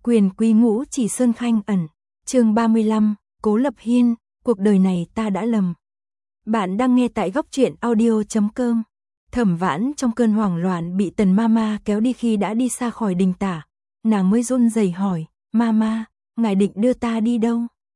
Quyền quý ngũ chỉ sơn khanh ẩn. Chương 35, Cố Lập Hiên, cuộc đời này ta đã lầm. Bạn đang nghe tại góc truyện audio.com. Thẩm Vãn trong cơn hoảng loạn bị Tần Mama kéo đi khi đã đi xa khỏi đình tả. Nàng mới run rẩy hỏi, Mama, ngài định đưa ta đi đâu?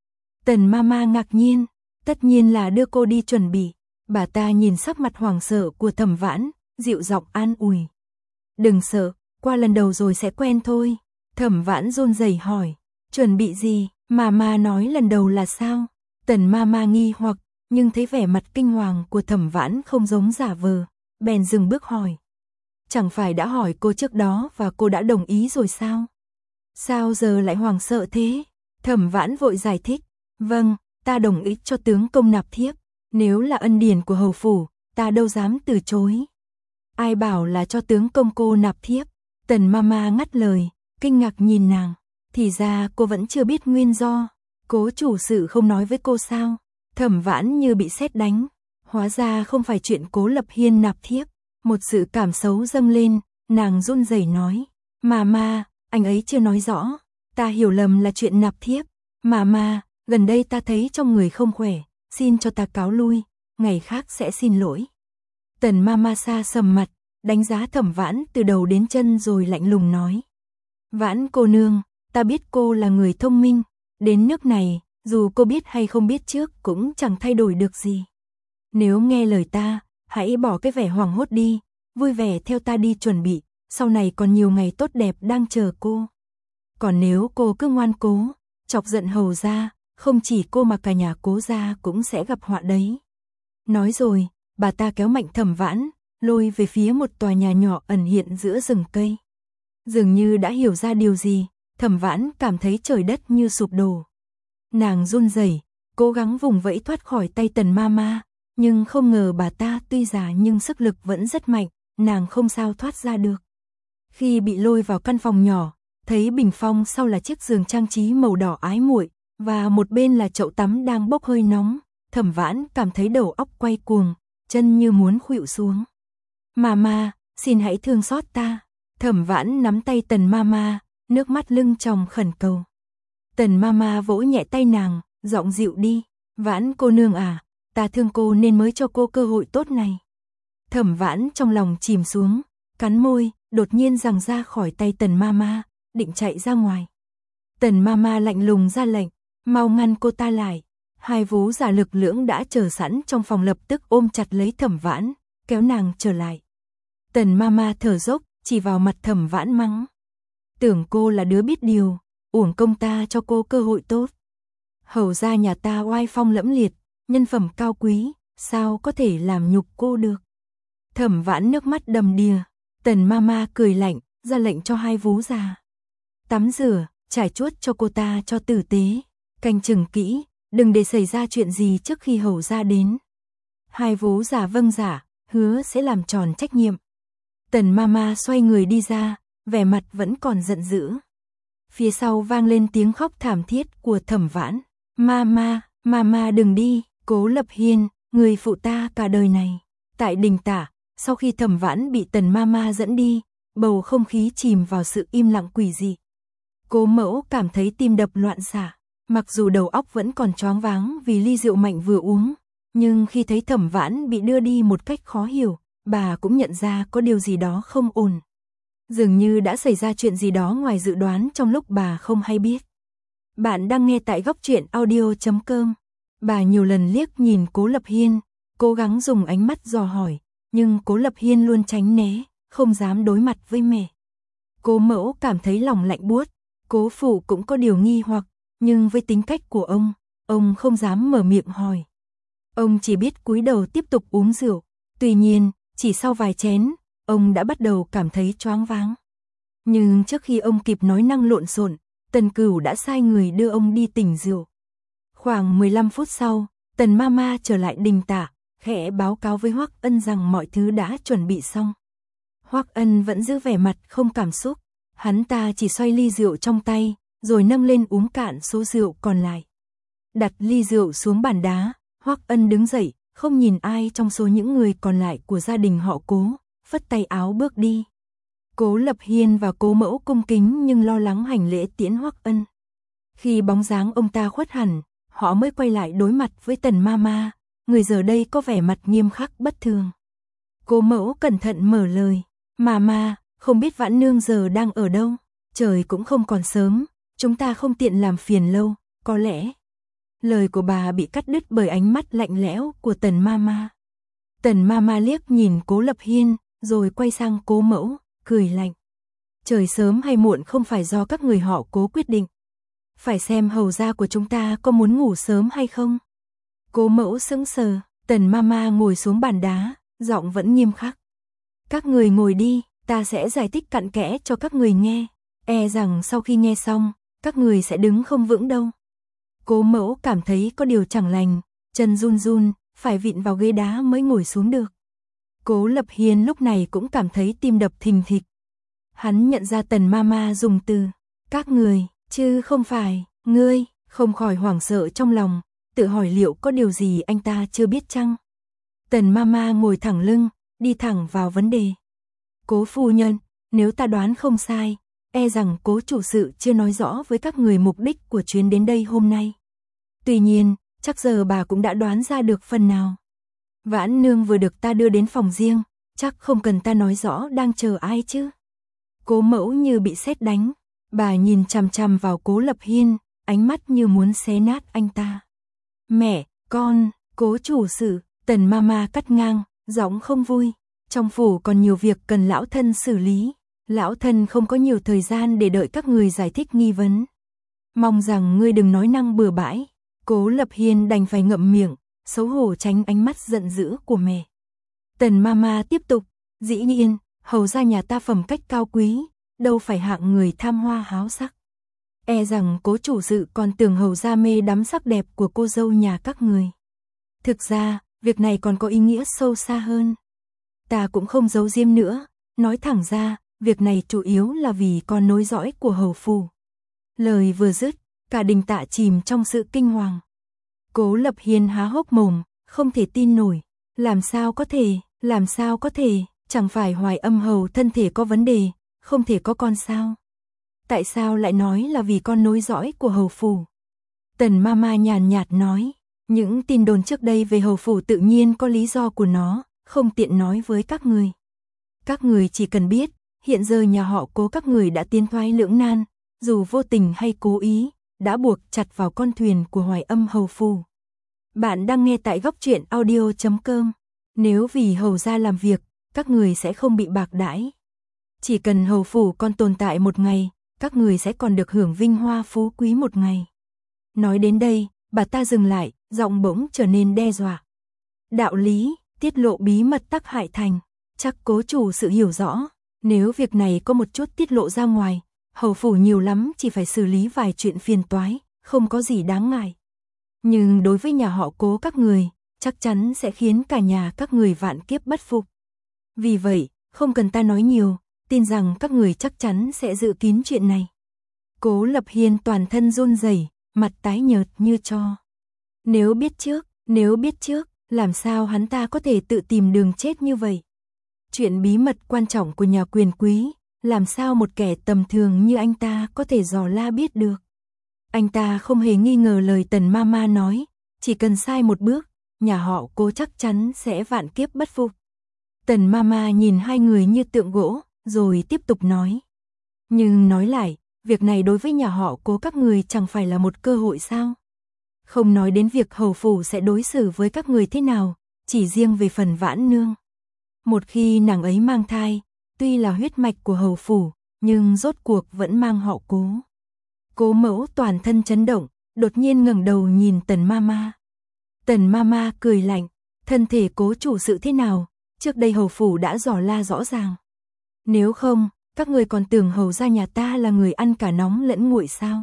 Tần Mama ngạc nhiên, tất nhiên là đưa cô đi chuẩn bị. Bà ta nhìn sắc mặt hoảng sợ của Thẩm Vãn, dịu giọng an ủi. Đừng sợ, qua lần đầu rồi sẽ quen thôi. Thẩm Vãn run rẩy hỏi, chuẩn bị gì? Mama nói lần đầu là sao? Tần Mama nghi hoặc, nhưng thấy vẻ mặt kinh hoàng của Thẩm Vãn không giống giả vờ, bèn dừng bước hỏi. Chẳng phải đã hỏi cô trước đó và cô đã đồng ý rồi sao? Sao giờ lại hoảng sợ thế? Thẩm Vãn vội giải thích, vâng, ta đồng ý cho tướng công nạp thiếp, nếu là ân điển của hầu phủ, ta đâu dám từ chối. Ai bảo là cho tướng công cô nạp thiếp? Tần Mama ngắt lời, kinh ngạc nhìn nàng, thì ra cô vẫn chưa biết nguyên do. Cố chủ sự không nói với cô sao? Thẩm Vãn như bị sét đánh, hóa ra không phải chuyện Cố Lập Hiên nạp thiếp. Một sự cảm xấu dâng lên, nàng run rẩy nói, Mama, anh ấy chưa nói rõ, ta hiểu lầm là chuyện nạp thiếp. Mama, gần đây ta thấy trong người không khỏe, xin cho ta cáo lui, ngày khác sẽ xin lỗi. Tần Mama xa sầm mặt, đánh giá Thẩm Vãn từ đầu đến chân rồi lạnh lùng nói. Vãn cô nương, ta biết cô là người thông minh, đến nước này, dù cô biết hay không biết trước cũng chẳng thay đổi được gì. Nếu nghe lời ta, hãy bỏ cái vẻ hoảng hốt đi, vui vẻ theo ta đi chuẩn bị, sau này còn nhiều ngày tốt đẹp đang chờ cô. Còn nếu cô cứ ngoan cố, chọc giận hầu gia, không chỉ cô mà cả nhà Cố gia cũng sẽ gặp họa đấy. Nói rồi, bà ta kéo mạnh Thẩm Vãn, lôi về phía một tòa nhà nhỏ ẩn hiện giữa rừng cây. Dường như đã hiểu ra điều gì, Thẩm Vãn cảm thấy trời đất như sụp đổ. Nàng run rẩy, cố gắng vùng vẫy thoát khỏi tay Tần Mama, nhưng không ngờ bà ta tuy già nhưng sức lực vẫn rất mạnh, nàng không sao thoát ra được. Khi bị lôi vào căn phòng nhỏ, thấy bình phong sau là chiếc giường trang trí màu đỏ ái muội, và một bên là chậu tắm đang bốc hơi nóng, Thẩm Vãn cảm thấy đầu óc quay cuồng, chân như muốn khuỵu xuống. Mama, xin hãy thương xót ta. Thẩm Vãn nắm tay Tần Mama, nước mắt lưng tròng khẩn cầu. Tần Mama vỗ nhẹ tay nàng, giọng dịu đi. Vãn cô nương à, ta thương cô nên mới cho cô cơ hội tốt này. Thẩm Vãn trong lòng chìm xuống, cắn môi, đột nhiên giằng ra khỏi tay Tần Mama, định chạy ra ngoài. Tần Mama lạnh lùng ra lệnh, mau ngăn cô ta lại. Hai vú giả lực lưỡng đã chờ sẵn trong phòng lập tức ôm chặt lấy Thẩm Vãn, kéo nàng trở lại. Tần Mama thở dốc, chỉ vào mặt Thẩm Vãn mắng. Tưởng cô là đứa biết điều, uổng công ta cho cô cơ hội tốt. Hầu gia nhà ta oai phong lẫm liệt, nhân phẩm cao quý, sao có thể làm nhục cô được. Thẩm Vãn nước mắt đầm đìa, Tần Mama cười lạnh, ra lệnh cho hai vú già. Tắm rửa, trải chuốt cho cô ta cho tử tế, canh chừng kỹ, đừng để xảy ra chuyện gì trước khi hầu gia đến. Hai vú già vâng dạ, hứa sẽ làm tròn trách nhiệm. Tần Mama xoay người đi ra, vẻ mặt vẫn còn giận dữ. Phía sau vang lên tiếng khóc thảm thiết của Thẩm Vãn. Mama, Mama đừng đi, Cố Lập Hiên, người phụ ta cả đời này. Tại đình tả, sau khi Thẩm Vãn bị Tần Mama dẫn đi, bầu không khí chìm vào sự im lặng quỷ dị. Cố mẫu cảm thấy tim đập loạn xạ, mặc dù đầu óc vẫn còn choáng váng vì ly rượu mạnh vừa uống, nhưng khi thấy Thẩm Vãn bị đưa đi một cách khó hiểu, bà cũng nhận ra có điều gì đó không ổn. Dường như đã xảy ra chuyện gì đó ngoài dự đoán trong lúc bà không hay biết. Bạn đang nghe tại góc truyện audio.com. Bà nhiều lần liếc nhìn Cố Lập Hiên, cố gắng dùng ánh mắt dò hỏi, nhưng Cố Lập Hiên luôn tránh né, không dám đối mặt với mẹ. Cố mẫu cảm thấy lòng lạnh buốt, Cố phụ cũng có điều nghi hoặc, nhưng với tính cách của ông không dám mở miệng hỏi. Ông chỉ biết cúi đầu tiếp tục uống rượu, tuy nhiên, chỉ sau vài chén, ông đã bắt đầu cảm thấy choáng váng. Nhưng trước khi ông kịp nói năng lộn xộn, Tần Cửu đã sai người đưa ông đi tỉnh rượu. Khoảng 15 phút sau, Tần Mama trở lại đình tả, khẽ báo cáo với Hoắc Ân rằng mọi thứ đã chuẩn bị xong. Hoắc Ân vẫn giữ vẻ mặt không cảm xúc, hắn ta chỉ xoay ly rượu trong tay, rồi nâng lên uống cạn số rượu còn lại. Đặt ly rượu xuống bàn đá, Hoắc Ân đứng dậy, không nhìn ai trong số những người còn lại của gia đình họ Cố, phất tay áo bước đi. Cố Lập Hiên và Cố Mẫu cung kính nhưng lo lắng hành lễ tiễn Hoắc Ân. Khi bóng dáng ông ta khuất hẳn, họ mới quay lại đối mặt với Tần Mama, người giờ đây có vẻ mặt nghiêm khắc bất thường. Cố Mẫu cẩn thận mở lời, Mama, không biết Vãn Nương giờ đang ở đâu, trời cũng không còn sớm, chúng ta không tiện làm phiền lâu, có lẽ. Lời của bà bị cắt đứt bởi ánh mắt lạnh lẽo của Tần Mama. Tần Mama liếc nhìn Cố Lập Hiên, rồi quay sang Cố Mẫu, cười lạnh. Trời sớm hay muộn không phải do các người họ Cố quyết định. Phải xem hầu gia của chúng ta có muốn ngủ sớm hay không. Cố Mẫu sững sờ, Tần Mama ngồi xuống bàn đá, giọng vẫn nghiêm khắc. Các người ngồi đi, ta sẽ giải thích cặn kẽ cho các người nghe. E rằng sau khi nghe xong, các người sẽ đứng không vững đâu. Cố Mẫu cảm thấy có điều chẳng lành, chân run run, phải vịn vào ghế đá mới ngồi xuống được. Cố Lập Hiên lúc này cũng cảm thấy tim đập thình thịch. Hắn nhận ra Tần Mama dùng từ các người, chứ không phải ngươi, không khỏi hoảng sợ trong lòng, tự hỏi liệu có điều gì anh ta chưa biết chăng. Tần Mama ngồi thẳng lưng, đi thẳng vào vấn đề. Cố phu nhân, nếu ta đoán không sai, e rằng Cố chủ sự chưa nói rõ với các người mục đích của chuyến đến đây hôm nay. Tuy nhiên, chắc giờ bà cũng đã đoán ra được phần nào. Vãn Nương vừa được ta đưa đến phòng riêng, chắc không cần ta nói rõ đang chờ ai chứ. Cố Mẫu như bị sét đánh, bà nhìn chằm chằm vào Cố Lập Hiên, ánh mắt như muốn xé nát anh ta. Mẹ, con, Cố chủ sự, Tần Mama cắt ngang, giọng không vui. Trong phủ còn nhiều việc cần lão thân xử lý. Lão thân không có nhiều thời gian để đợi các người giải thích nghi vấn. Mong rằng ngươi đừng nói năng bừa bãi. Cố Lập Hiên đành phải ngậm miệng, xấu hổ tránh ánh mắt giận dữ của mẹ. Tần Mama tiếp tục, dĩ nhiên, hầu gia nhà ta phẩm cách cao quý, đâu phải hạng người tham hoa háo sắc. E rằng Cố chủ sự còn tưởng hầu gia mê đắm sắc đẹp của cô dâu nhà các người. Thực ra, việc này còn có ý nghĩa sâu xa hơn. Ta cũng không giấu giếm nữa, nói thẳng ra, việc này chủ yếu là vì con nối dõi của hầu phủ. Lời vừa dứt, cả đình Tạ chìm trong sự kinh hoàng. Cố Lập Hiên há hốc mồm, không thể tin nổi. Làm sao có thể, chẳng phải Hoài Âm hầu thân thể có vấn đề, không thể có con sao? Tại sao lại nói là vì con nối dõi của hầu phủ? Tần Mama nhàn nhạt nói, những tin đồn trước đây về hầu phủ tự nhiên có lý do của nó, không tiện nói với các người. Các người chỉ cần biết, hiện giờ nhà họ Cố các người đã tiến thoái lưỡng nan, dù vô tình hay cố ý, đã buộc chặt vào con thuyền của Hoài Âm hầu phủ. Bạn đang nghe tại Góc Truyện Audio.com. Nếu vì hầu gia làm việc, các người sẽ không bị bạc đãi. Chỉ cần hầu phủ còn tồn tại một ngày, các người sẽ còn được hưởng vinh hoa phú quý một ngày. Nói đến đây, bà ta dừng lại, giọng bỗng trở nên đe dọa. Đạo lý, tiết lộ bí mật tắc hại thành, chắc Cố chủ sự hiểu rõ, nếu việc này có một chút tiết lộ ra ngoài, hầu phủ nhiều lắm chỉ phải xử lý vài chuyện phiền toái, không có gì đáng ngại. Nhưng đối với nhà họ Cố các người, chắc chắn sẽ khiến cả nhà các người vạn kiếp bất phục. Vì vậy, không cần ta nói nhiều, tin rằng các người chắc chắn sẽ dự kín chuyện này. Cố Lập Hiên toàn thân run rẩy, mặt tái nhợt như tro. Nếu biết trước, làm sao hắn ta có thể tự tìm đường chết như vậy? Chuyện bí mật quan trọng của nhà quyền quý, làm sao một kẻ tầm thường như anh ta có thể dò la biết được? Anh ta không hề nghi ngờ lời Tần Mama nói, chỉ cần sai một bước, nhà họ Cố chắc chắn sẽ vạn kiếp bất phục. Tần Mama nhìn hai người như tượng gỗ, rồi tiếp tục nói. Nhưng nói lại, việc này đối với nhà họ Cố các người chẳng phải là một cơ hội sao? Không nói đến việc hầu phủ sẽ đối xử với các người thế nào, chỉ riêng về phần Vãn Nương. Một khi nàng ấy mang thai, tuy là huyết mạch của hầu phủ, nhưng rốt cuộc vẫn mang họ Cố. Cố Mẫu toàn thân chấn động, đột nhiên ngẩng đầu nhìn Tần Mama. Tần Mama cười lạnh, thân thể Cố chủ sự thế nào, trước đây hầu phủ đã dò la rõ ràng. Nếu không, các người còn tưởng hầu gia nhà ta là người ăn cả nóng lẫn nguội sao?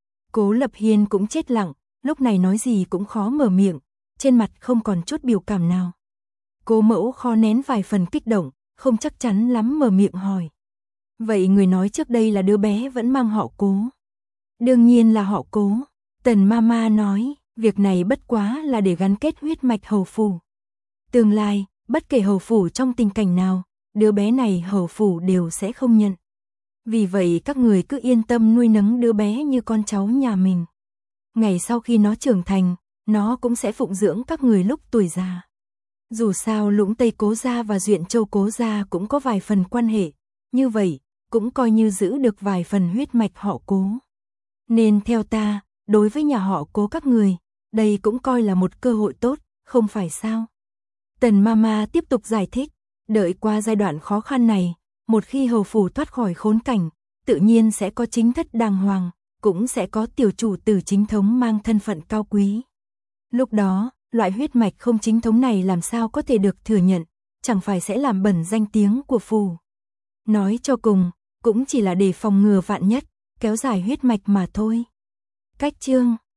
Cố Lập Hiên cũng chết lặng, lúc này nói gì cũng khó mở miệng, trên mặt không còn chút biểu cảm nào. Cố Mẫu khó nén vài phần kích động, không chắc chắn lắm mở miệng hỏi. Vậy người nói trước đây là đứa bé vẫn mang họ Cố? Đương nhiên là họ Cố. Tần Mama nói, việc này bất quá là để gắn kết huyết mạch hầu phủ. Tương lai, bất kể hầu phủ trong tình cảnh nào, đứa bé này hầu phủ đều sẽ không nhận. Vì vậy các người cứ yên tâm nuôi nấng đứa bé như con cháu nhà mình. Ngày sau khi nó trưởng thành, nó cũng sẽ phụng dưỡng các người lúc tuổi già. Dù sao Lũng Tây Cố gia và Duyện Châu Cố gia cũng có vài phần quan hệ, như vậy, cũng coi như giữ được vài phần huyết mạch họ Cố. Nên theo ta, đối với nhà họ Cố các người, đây cũng coi là một cơ hội tốt, không phải sao? Tần Mama tiếp tục giải thích, đợi qua giai đoạn khó khăn này, một khi hầu phủ thoát khỏi khốn cảnh, tự nhiên sẽ có chính thất đàng hoàng, cũng sẽ có tiểu chủ tử chính thống mang thân phận cao quý. Lúc đó, loại huyết mạch không chính thống này làm sao có thể được thừa nhận, chẳng phải sẽ làm bẩn danh tiếng của phủ. Nói cho cùng, cũng chỉ là để phòng ngừa vạn nhất, kéo dài huyết mạch mà thôi. Cách chương